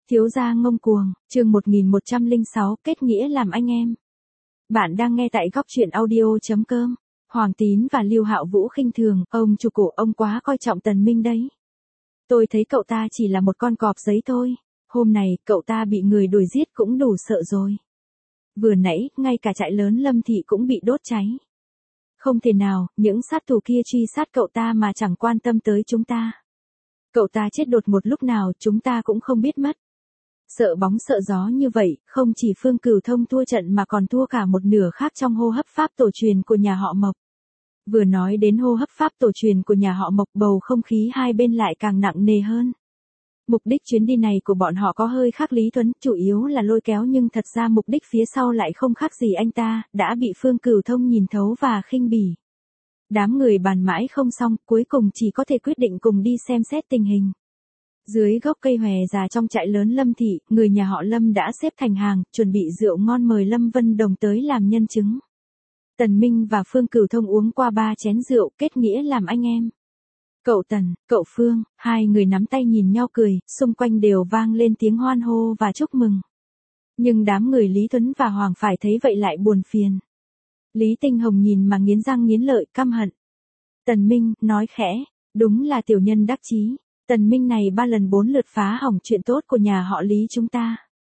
Thiếu gia ngông cuồng, chương 1106, kết nghĩa làm anh em. Bạn đang nghe tại góc truyện audio.com. Hoàng Tín và Lưu Hạo Vũ khinh thường, ông chủ cổ ông quá coi trọng Tần Minh đấy. Tôi thấy cậu ta chỉ là một con cọp giấy thôi. Hôm này, cậu ta bị người đuổi giết cũng đủ sợ rồi. Vừa nãy, ngay cả trại lớn Lâm Thị cũng bị đốt cháy. Không thể nào, những sát thủ kia truy sát cậu ta mà chẳng quan tâm tới chúng ta. Cậu ta chết đột một lúc nào chúng ta cũng không biết mất. Sợ bóng sợ gió như vậy, không chỉ Phương Cửu Thông thua trận mà còn thua cả một nửa khác trong hô hấp pháp tổ truyền của nhà họ Mộc. Vừa nói đến hô hấp pháp tổ truyền của nhà họ Mộc, bầu không khí hai bên lại càng nặng nề hơn. Mục đích chuyến đi này của bọn họ có hơi khác Lý Tuấn, chủ yếu là lôi kéo, nhưng thật ra mục đích phía sau lại không khác gì anh ta, đã bị Phương Cửu Thông nhìn thấu và khinh bỉ. Đám người bàn mãi không xong, cuối cùng chỉ có thể quyết định cùng đi xem xét tình hình. Dưới gốc cây hòe già trong trại lớn Lâm Thị, người nhà họ Lâm đã xếp thành hàng, chuẩn bị rượu ngon mời Lâm Vân Đồng tới làm nhân chứng. Tần Minh và Phương Cửu Thông uống qua 3 chén rượu, kết nghĩa làm anh em. Cậu Tần, cậu Phương, hai người nắm tay nhìn nhau cười, xung quanh đều vang lên tiếng hoan hô và chúc mừng. Nhưng đám người Lý Tuấn và Hoàng Phải thấy vậy lại buồn phiền. Lý Tinh Hồng nhìn mà nghiến răng nghiến lợi, căm hận. Tần Minh, nói khẽ, đúng là tiểu nhân đắc chí. Tần Minh này 3 lần 4 lượt phá hỏng chuyện tốt của nhà họ Lý chúng ta.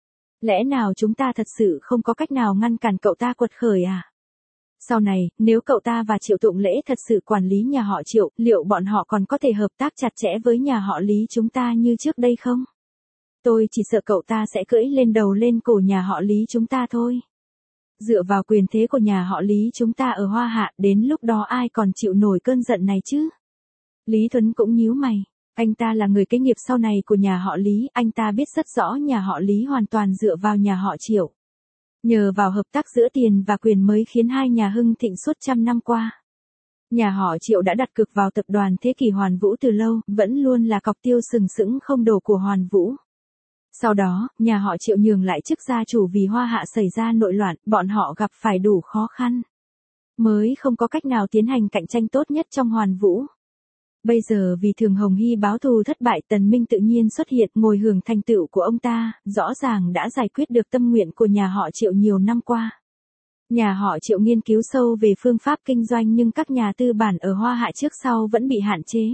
Lẽ nào chúng ta thật sự không có cách nào ngăn cản cậu ta quật khởi à? Sau này, nếu cậu ta và Triệu Tụng Lễ thật sự quản lý nhà họ Triệu, liệu bọn họ còn có thể hợp tác chặt chẽ với nhà họ Lý chúng ta như trước đây không? Tôi chỉ sợ cậu ta sẽ cưỡi lên đầu lên cổ nhà họ Lý chúng ta thôi. Dựa vào quyền thế của nhà họ Lý chúng ta ở Hoa Hạ, đến lúc đó ai còn chịu nổi cơn giận này chứ? Lý Thuấn cũng nhíu mày. Anh ta là người kế nghiệp sau này của nhà họ Lý, anh ta biết rất rõ nhà họ Lý hoàn toàn dựa vào nhà họ Triệu. Nhờ vào hợp tác giữa tiền và quyền mới khiến hai nhà hưng thịnh suốt trăm năm qua. Nhà họ Triệu đã đặt cược vào tập đoàn Thế Kỷ Hoàn Vũ từ lâu, vẫn luôn là cọc tiêu sừng sững không đổ của Hoàn Vũ. Sau đó, nhà họ Triệu nhường lại chức gia chủ vì Hoa Hạ xảy ra nội loạn, bọn họ gặp phải đủ khó khăn. Mới không có cách nào tiến hành cạnh tranh tốt nhất trong Hoàn Vũ. Bây giờ vì Thường Hồng Hy báo thù thất bại, Tần Minh tự nhiên xuất hiện, ngồi hưởng thành tựu của ông ta, rõ ràng đã giải quyết được tâm nguyện của nhà họ Triệu nhiều năm qua. Nhà họ Triệu nghiên cứu sâu về phương pháp kinh doanh, nhưng các nhà tư bản ở Hoa Hạ trước sau vẫn bị hạn chế.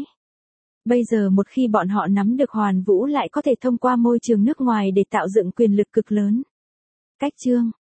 Bây giờ một khi bọn họ nắm được Hoàn Vũ lại có thể thông qua môi trường nước ngoài để tạo dựng quyền lực cực lớn. Cách chương